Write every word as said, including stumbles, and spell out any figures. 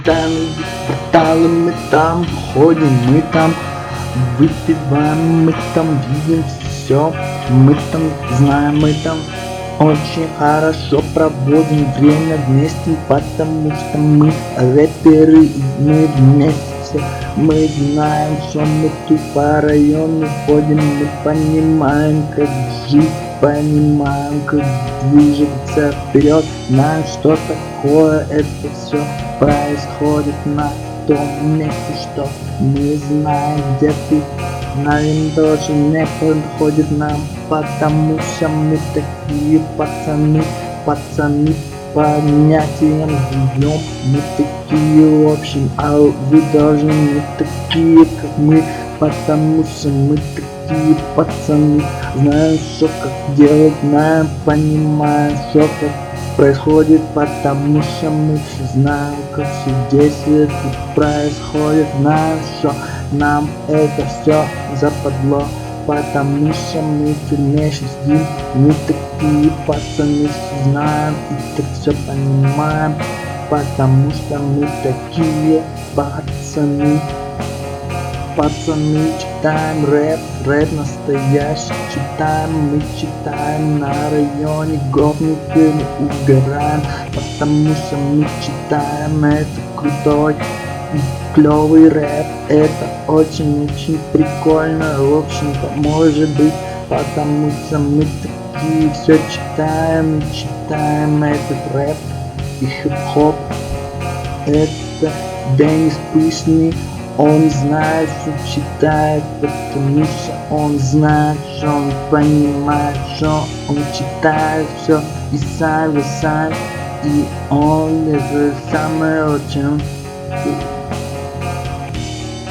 Там порталы, мы там ходим, мы там выпиваем, мы там видим все, мы там знаем, мы там очень хорошо проводим время вместе, потому что мы рэперы, и мы вместе, мы знаем, что мы тут по району ходим, мы понимаем, как жить, понимаем, как движется вперед, знаем, что такое это все происходит на том месте, что мы знаем, где ты. Наверное, тоже не подходит нам, потому что мы такие пацаны, пацаны понятием живем, мы такие в общем, а вы должны не такие, как мы, потому что мы такие пацаны, знаем, что как делать, знаем, понимаем, что как происходит, потому что мы все знаем, как все действует и происходит, знаем, что нам это все западло, потому что мы в тюрьме сидим, мы такие пацаны, все знаем и так все понимаем, потому что мы такие пацаны. Пацаны, читаем рэп, рэп настоящий, читаем, мы читаем на районе, гопники угораем, потому что мы читаем, это крутой и клевый рэп, это очень-очень прикольно, в общем-то, может быть, потому что мы такие все читаем, читаем этот рэп и хип-хоп, это Денис Пышный. Он знает, что читает, потому что он знает, что он понимает, что он читает все и сам, и сам, и он это самое очень